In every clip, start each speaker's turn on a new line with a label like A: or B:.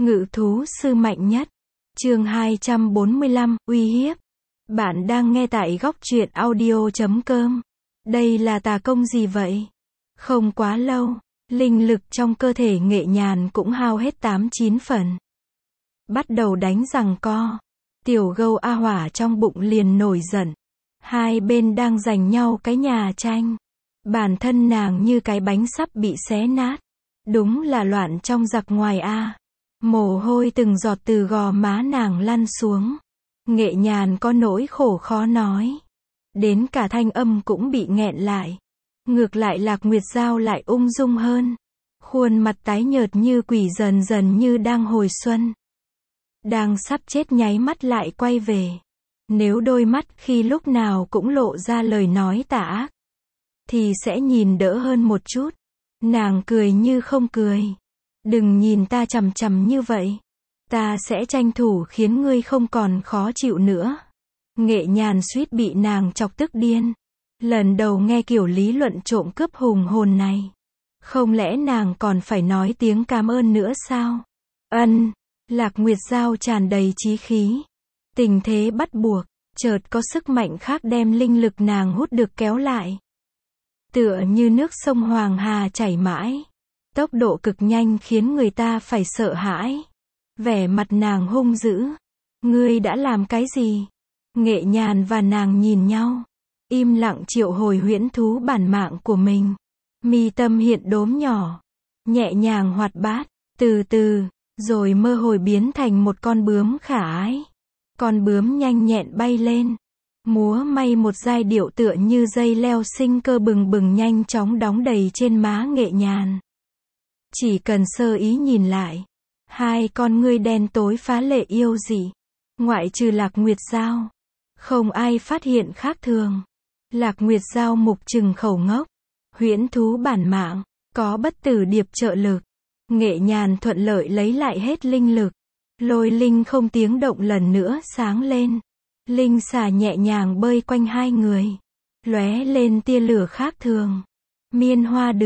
A: Ngự thú sư mạnh nhất. Chương 245, uy hiếp. Bạn đang nghe tại góc truyện audio.com. Đây là tà công gì vậy? Không quá lâu, linh lực trong cơ thể Nghệ Nhàn cũng hao hết 8-9 phần. Bắt đầu đánh giằng co. Tiểu gâu A Hỏa trong bụng liền nổi giận. Hai bên đang giành nhau cái nhà tranh. Bản thân nàng như cái bánh sắp bị xé nát. Đúng là loạn trong giặc ngoài a. Mồ hôi từng giọt từ gò má nàng lăn xuống. Nghệ Nhàn có nỗi khổ khó nói. Đến cả thanh âm cũng bị nghẹn lại. Ngược lại Lạc Nguyệt Giao lại ung dung hơn. Khuôn mặt tái nhợt như quỷ dần dần như đang hồi xuân. Đang sắp chết nháy mắt lại quay về. Nếu đôi mắt khi lúc nào cũng lộ ra lời nói tà ác, thì sẽ nhìn đỡ hơn một chút. Nàng cười như không cười. Đừng nhìn ta chằm chằm như vậy. Ta sẽ tranh thủ khiến ngươi không còn khó chịu nữa. Nghệ Nhàn suýt bị nàng chọc tức điên. Lần đầu nghe kiểu lý luận trộm cướp hùng hồn này. Không lẽ nàng còn phải nói tiếng cảm ơn nữa sao? Ân. Lạc Nguyệt Giao tràn đầy chí khí. Tình thế bắt buộc, chợt có sức mạnh khác đem linh lực nàng hút được kéo lại. Tựa như nước sông Hoàng Hà chảy mãi. Tốc độ cực nhanh khiến người ta phải sợ hãi. Vẻ mặt nàng hung dữ. Ngươi đã làm cái gì? Nghệ Nhàn và nàng nhìn nhau. Im lặng triệu hồi huyễn thú bản mạng của mình. Mi tâm hiện đốm nhỏ. Nhẹ nhàng hoạt bát. Từ từ, rồi mơ hồ biến thành một con bướm khả ái. Con bướm nhanh nhẹn bay lên. Múa may một giai điệu tựa như dây leo sinh cơ bừng bừng nhanh chóng đóng đầy trên má Nghệ Nhàn. Chỉ cần sơ ý nhìn lại. Hai con ngươi đen tối phá lệ yêu dị. Ngoại trừ Lạc Nguyệt Giao. Không ai phát hiện khác thường. Lạc Nguyệt Giao mục trừng khẩu ngốc. Huyễn thú bản mạng. Có bất tử điệp trợ lực. Nghệ Nhàn thuận lợi lấy lại hết linh lực. Lôi linh không tiếng động lần nữa sáng lên. Linh xà nhẹ nhàng bơi quanh hai người. Lóe lên tia lửa khác thường. Miên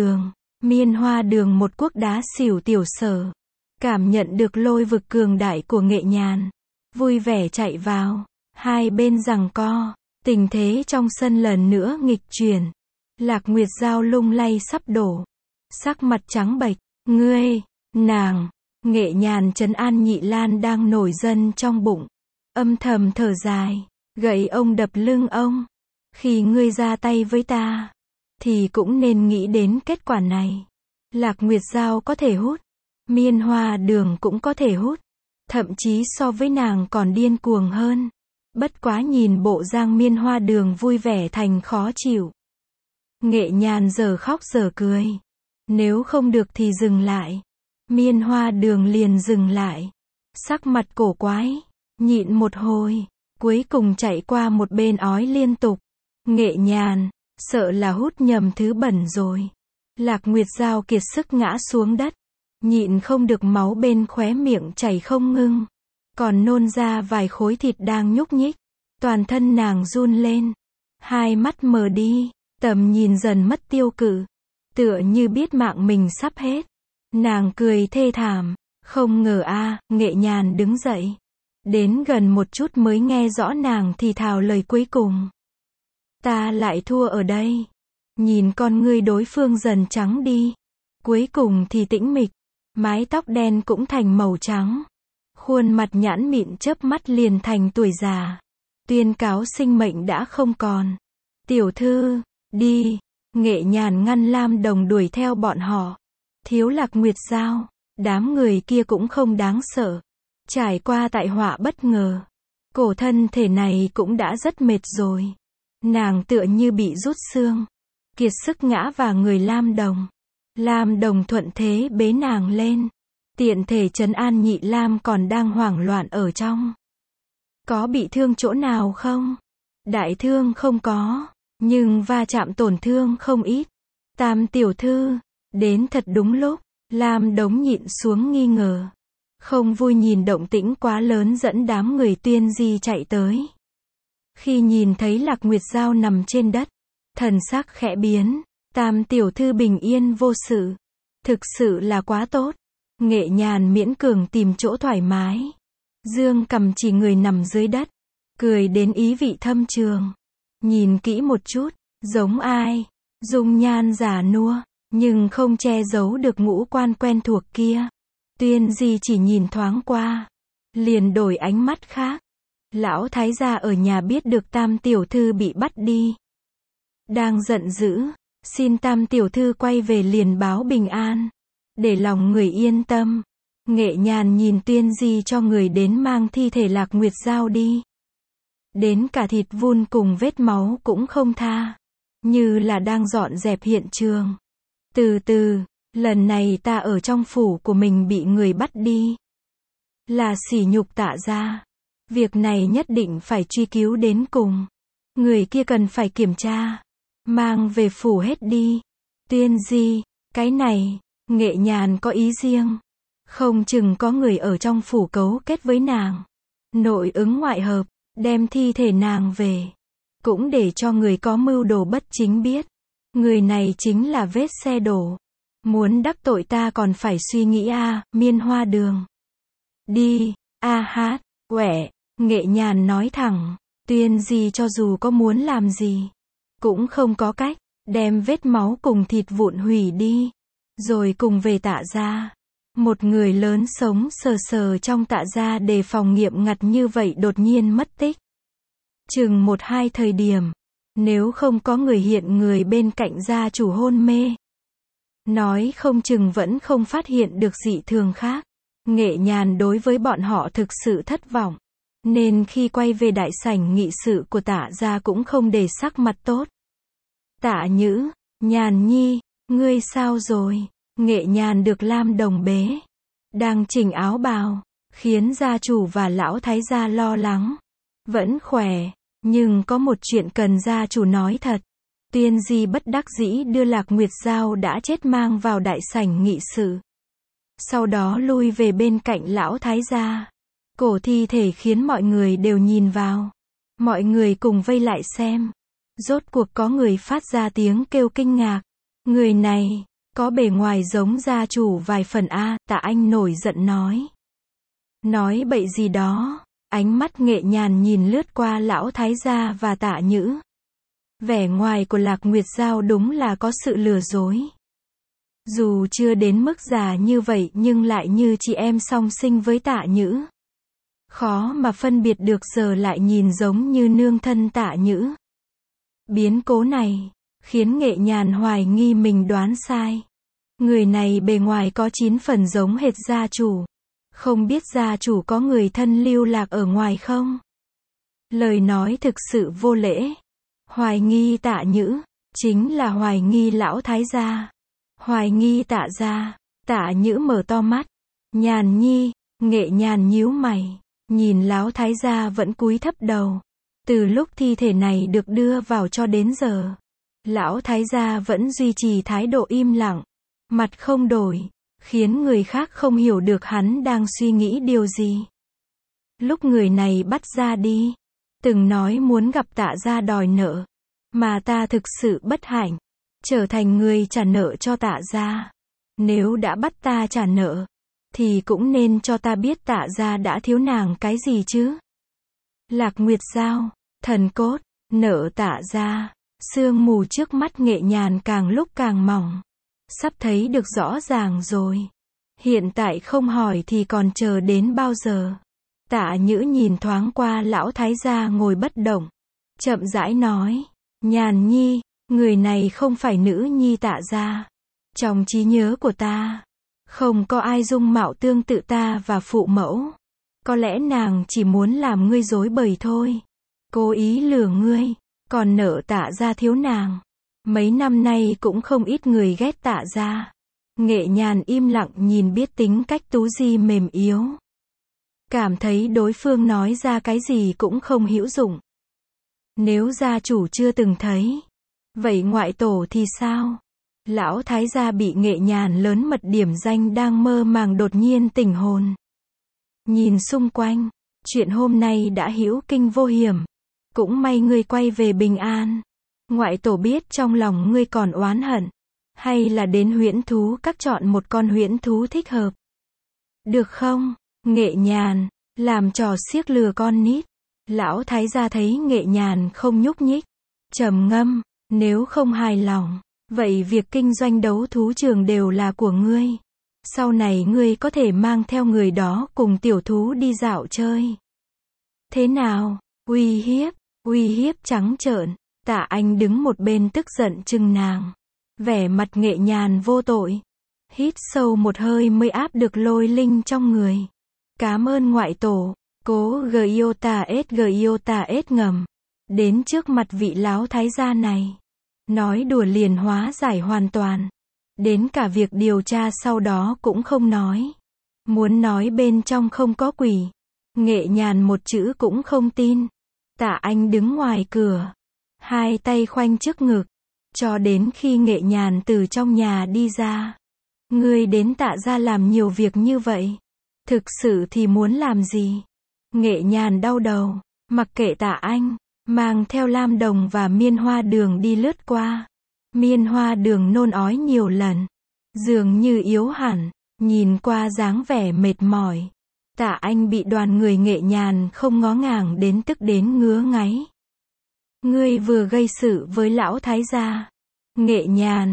A: hoa đường một cuốc đá xỉu tiểu sở. Cảm nhận được lôi vực cường đại của Nghệ Nhàn. Vui vẻ chạy vào. Hai bên giằng co. Tình thế trong sân lần nữa nghịch chuyển. Lạc Nguyệt Giao lung lay sắp đổ. Sắc mặt trắng bệch. Ngươi, nàng. Nghệ Nhàn trấn an Nhị Lan đang nổi giận trong bụng. Âm thầm thở dài. Gậy ông đập lưng ông. Khi ngươi ra tay với ta, thì cũng nên nghĩ đến kết quả này. Lạc Nguyệt Giao có thể hút. Miên hoa đường cũng có thể hút. Thậm chí so với nàng còn điên cuồng hơn. Bất quá nhìn bộ Giang Miên hoa đường vui vẻ thành khó chịu. Nghệ Nhàn giờ khóc giờ cười. Nếu không được thì dừng lại. Miên hoa đường liền dừng lại. Sắc mặt cổ quái. Nhịn một hồi. Cuối cùng chạy qua một bên ói liên tục. Nghệ Nhàn, sợ là hút nhầm thứ bẩn rồi. Lạc Nguyệt Giao kiệt sức ngã xuống đất. Nhịn không được máu bên khóe miệng chảy không ngưng. Còn nôn ra vài khối thịt đang nhúc nhích. Toàn thân nàng run lên. Hai mắt mờ đi. Tầm nhìn dần mất tiêu cự. Tựa như biết mạng mình sắp hết. Nàng cười thê thảm. Không ngờ a. Nghệ Nhàn đứng dậy. Đến gần một chút mới nghe rõ nàng thì thào lời cuối cùng. Ta lại thua ở đây. Nhìn con ngươi đối phương dần trắng đi. Cuối cùng thì tĩnh mịch. Mái tóc đen cũng thành màu trắng. Khuôn mặt nhãn mịn chớp mắt liền thành tuổi già. Tuyên cáo sinh mệnh đã không còn. Tiểu thư, đi. Nghệ Nhàn ngăn Lam Đồng đuổi theo bọn họ. Thiếu Lạc Nguyệt Giao. Đám người kia cũng không đáng sợ. Trải qua tai họa bất ngờ. Cổ thân thể này cũng đã rất mệt rồi. Nàng tựa như bị rút xương. Kiệt sức ngã vào người Lam Đồng. Lam Đồng thuận thế bế nàng lên. Tiện thể trấn an Nhị Lam còn đang hoảng loạn ở trong. Có bị thương chỗ nào không? Đại thương không có. Nhưng va chạm tổn thương không ít. Tam tiểu thư. Đến thật đúng lúc. Lam Đống nhịn xuống nghi ngờ. Không vui nhìn động tĩnh quá lớn dẫn đám người Tuyên Di chạy tới. Khi nhìn thấy Lạc Nguyệt Giao nằm trên đất, thần sắc khẽ biến. Tam tiểu thư bình yên vô sự. Thực sự là quá tốt. Nghệ Nhàn miễn cường tìm chỗ thoải mái. Dương cầm chỉ người nằm dưới đất. Cười đến ý vị thâm trường. Nhìn kỹ một chút, giống ai? Dung nhan già nua, nhưng không che giấu được ngũ quan quen thuộc kia. Tuyên Di chỉ nhìn thoáng qua, liền đổi ánh mắt khác. Lão thái gia ở nhà biết được Tam tiểu thư bị bắt đi. Đang giận dữ, xin Tam tiểu thư quay về liền báo bình an. Để lòng người yên tâm. Nghệ Nhàn nhìn Tuyên Di cho người đến mang thi thể Lạc Nguyệt Giao đi. Đến cả thịt vun cùng vết máu cũng không tha. Như là đang dọn dẹp hiện trường. Từ từ, lần này ta ở trong phủ của mình bị người bắt đi. Là sỉ nhục Tạ gia. Việc này nhất định phải truy cứu đến cùng. Người kia cần phải kiểm tra. Mang về phủ hết đi. Tuyên Di, cái này, Nghệ Nhàn có ý riêng. Không chừng có người ở trong phủ cấu kết với nàng. Nội ứng ngoại hợp, đem thi thể nàng về. Cũng để cho người có mưu đồ bất chính biết. Người này chính là vết xe đổ. Muốn đắc tội ta còn phải suy nghĩ Miên Hoa Đường. Đi, hát, quẻ, Nghệ Nhàn nói thẳng. Tuyên Di cho dù có muốn làm gì, cũng không có cách. Đem vết máu cùng thịt vụn hủy đi. Rồi cùng về Tạ gia. Một người lớn sống sờ sờ trong Tạ gia đề phòng nghiêm ngặt như vậy đột nhiên mất tích. Chừng 1-2 thời điểm. Nếu không có người hiện người bên cạnh gia chủ hôn mê. Nói không chừng vẫn không phát hiện được dị thường khác. Nghệ Nhàn đối với bọn họ thực sự thất vọng. Nên khi quay về đại sảnh nghị sự của Tạ gia cũng không để sắc mặt tốt. Tạ Nhữ, Nhàn nhi, ngươi sao rồi? Nghệ Nhàn được Lam Đồng bế. Đang chỉnh áo bào. Khiến gia chủ và lão thái gia lo lắng. Vẫn khỏe. Nhưng có một chuyện cần gia chủ nói thật. Tuyên Di bất đắc dĩ đưa Lạc Nguyệt Giao đã chết mang vào đại sảnh nghị sự. Sau đó lui về bên cạnh lão thái gia. Cổ thi thể khiến mọi người đều nhìn vào. Mọi người cùng vây lại xem. Rốt cuộc có người phát ra tiếng kêu kinh ngạc. Người này, có bề ngoài giống gia chủ vài phần Tạ Anh nổi giận nói. Nói bậy gì đó. Ánh mắt Nghệ Nhàn nhìn lướt qua lão thái gia và Tạ Nhữ. Vẻ ngoài của Lạc Nguyệt Giao đúng là có sự lừa dối. Dù chưa đến mức già như vậy nhưng lại như chị em song sinh với Tạ Nhữ. Khó mà phân biệt được giờ lại nhìn giống như nương thân Tạ Nhữ. Biến cố này, khiến Nghệ Nhàn hoài nghi mình đoán sai. Người này bề ngoài có 9 phần giống hệt gia chủ. Không biết gia chủ có người thân lưu lạc ở ngoài không? Lời nói thực sự vô lễ. Hoài nghi Tạ Nhữ, chính là hoài nghi lão thái gia. Hoài nghi Tạ gia. Tạ Nhữ mở to mắt. Nhàn nhi, Nghệ Nhàn nhíu mày. Nhìn lão thái gia vẫn cúi thấp đầu. Từ lúc thi thể này được đưa vào cho đến giờ, lão thái gia vẫn duy trì thái độ im lặng, mặt không đổi, khiến người khác không hiểu được hắn đang suy nghĩ điều gì. Lúc người này bắt ra đi, từng nói muốn gặp Tạ gia đòi nợ, mà ta thực sự bất hạnh, trở thành người trả nợ cho Tạ gia. Nếu đã bắt ta trả nợ, thì cũng nên cho ta biết Tạ gia đã thiếu nàng cái gì chứ. Lạc Nguyệt Giao, thần cốt, nợ Tạ gia. Sương mù trước mắt Nghệ Nhàn càng lúc càng mỏng. Sắp thấy được rõ ràng rồi. Hiện tại không hỏi thì còn chờ đến bao giờ. Tạ Nhữ nhìn thoáng qua lão thái gia ngồi bất động. Chậm rãi nói. Nhàn nhi, người này không phải nữ nhi Tạ gia. Trong trí nhớ của ta, không có ai dung mạo tương tự ta và phụ mẫu. Có lẽ nàng chỉ muốn làm ngươi rối bời thôi. Cố ý lừa ngươi. Còn nợ Tạ gia thiếu nàng. Mấy năm nay cũng không ít người ghét Tạ gia. Nghệ Nhàn im lặng nhìn biết tính cách Tú Di mềm yếu. Cảm thấy đối phương nói ra cái gì cũng không hữu dụng. Nếu gia chủ chưa từng thấy, vậy ngoại tổ thì sao? Lão thái gia bị Nghệ Nhàn lớn mật điểm danh đang mơ màng đột nhiên tỉnh hồn. Nhìn xung quanh, chuyện hôm nay đã hữu kinh vô hiểm. Cũng may ngươi quay về bình an. Ngoại tổ biết trong lòng ngươi còn oán hận. Hay là đến huyễn thú các chọn một con huyễn thú thích hợp. Được không? Nghệ Nhàn, làm trò xiếc lừa con nít. Lão thái gia thấy Nghệ Nhàn không nhúc nhích, trầm ngâm, nếu không hài lòng, vậy việc kinh doanh đấu thú trường đều là của ngươi. Sau này ngươi có thể mang theo người đó cùng tiểu thú đi dạo chơi. Thế nào? Uy hiếp trắng trợn. Tạ Anh đứng một bên tức giận chừng nàng. Vẻ mặt Nghệ Nhàn vô tội. Hít sâu một hơi mới áp được lôi linh trong người. Cảm ơn ngoại tổ. Cố Giota S ngầm. Đến trước mặt vị láo thái gia này. Nói đùa liền hóa giải hoàn toàn. Đến cả việc điều tra sau đó cũng không nói. Muốn nói bên trong không có quỷ. Nghệ Nhàn một chữ cũng không tin. Tạ Anh đứng ngoài cửa. Hai tay khoanh trước ngực. Cho đến khi Nghệ Nhàn từ trong nhà đi ra. Ngươi đến Tạ gia làm nhiều việc như vậy. Thực sự thì muốn làm gì? Nghệ Nhàn đau đầu. Mặc kệ Tạ Anh. Mang theo Lam Đồng và Miên Hoa Đường đi lướt qua. Miên Hoa Đường nôn ói nhiều lần. Dường như yếu hẳn. Nhìn qua dáng vẻ mệt mỏi. Tạ Anh bị đoàn người Nghệ Nhàn không ngó ngàng đến tức đến ngứa ngáy. Ngươi vừa gây sự với lão thái gia. Nghệ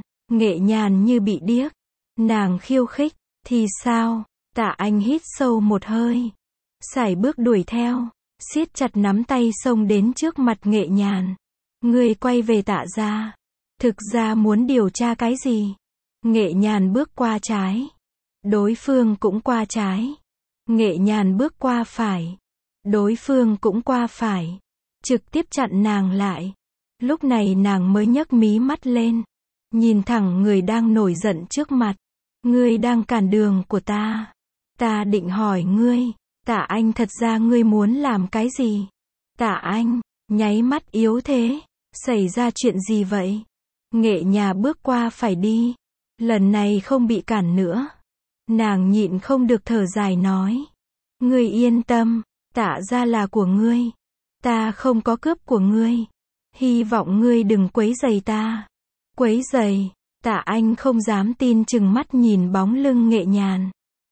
A: Nhàn như bị điếc. Nàng khiêu khích, thì sao? Tạ Anh hít sâu một hơi. Sải bước đuổi theo. Siết chặt nắm tay xông đến trước mặt Nghệ Nhàn. Ngươi quay về Tạ gia. Thực ra muốn điều tra cái gì? Nghệ Nhàn bước qua trái. Đối phương cũng qua trái. Nghệ Nhàn bước qua phải. Đối phương cũng qua phải. Trực tiếp chặn nàng lại. Lúc này nàng mới nhấc mí mắt lên. Nhìn thẳng người đang nổi giận trước mặt. Ngươi đang cản đường của ta. Ta định hỏi ngươi. Tạ Anh, thật ra ngươi muốn làm cái gì? Tạ Anh, nháy mắt yếu thế. Xảy ra chuyện gì vậy? Nghệ Nhàn bước qua phải đi. Lần này không bị cản nữa. Nàng nhịn không được thở dài nói. Ngươi yên tâm, Tạ gia là của ngươi. Ta không có cướp của ngươi. Hy vọng ngươi đừng quấy rầy ta. Quấy rầy? Tạ Anh không dám tin chừng mắt nhìn bóng lưng Nghệ Nhàn.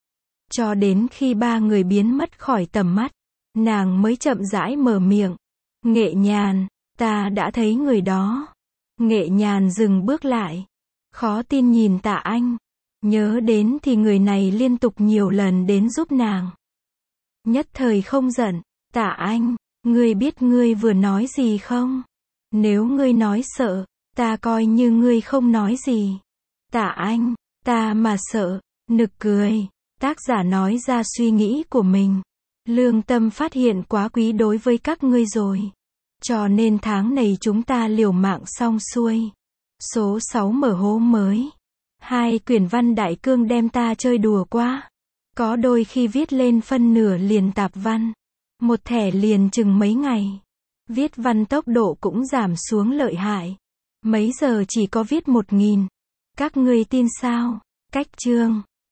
A: Cho đến khi ba người biến mất khỏi tầm mắt, nàng mới chậm rãi mở miệng. Nghệ Nhàn, ta đã thấy người đó. Nghệ Nhàn dừng bước lại. Khó tin nhìn Tạ Anh. Nhớ đến thì người này liên tục nhiều lần đến giúp nàng. Nhất thời không giận. Tạ Anh, ngươi biết ngươi vừa nói gì không? Nếu ngươi nói sợ, ta coi như ngươi không nói gì. Tạ Anh, ta mà sợ. Nực cười. Tác giả nói ra suy nghĩ của mình. Lương tâm phát hiện quá quý đối với các ngươi rồi. Cho nên tháng này chúng ta liều mạng xong xuôi. Số 6 mở hố mới. 2 quyển văn đại cương đem ta chơi đùa quá. Có đôi khi viết lên phân nửa liền tạp văn. Một thẻ liền chừng mấy ngày. Viết văn tốc độ cũng giảm xuống lợi hại. Mấy giờ chỉ có viết 1000. Các ngươi tin sao? Cách chương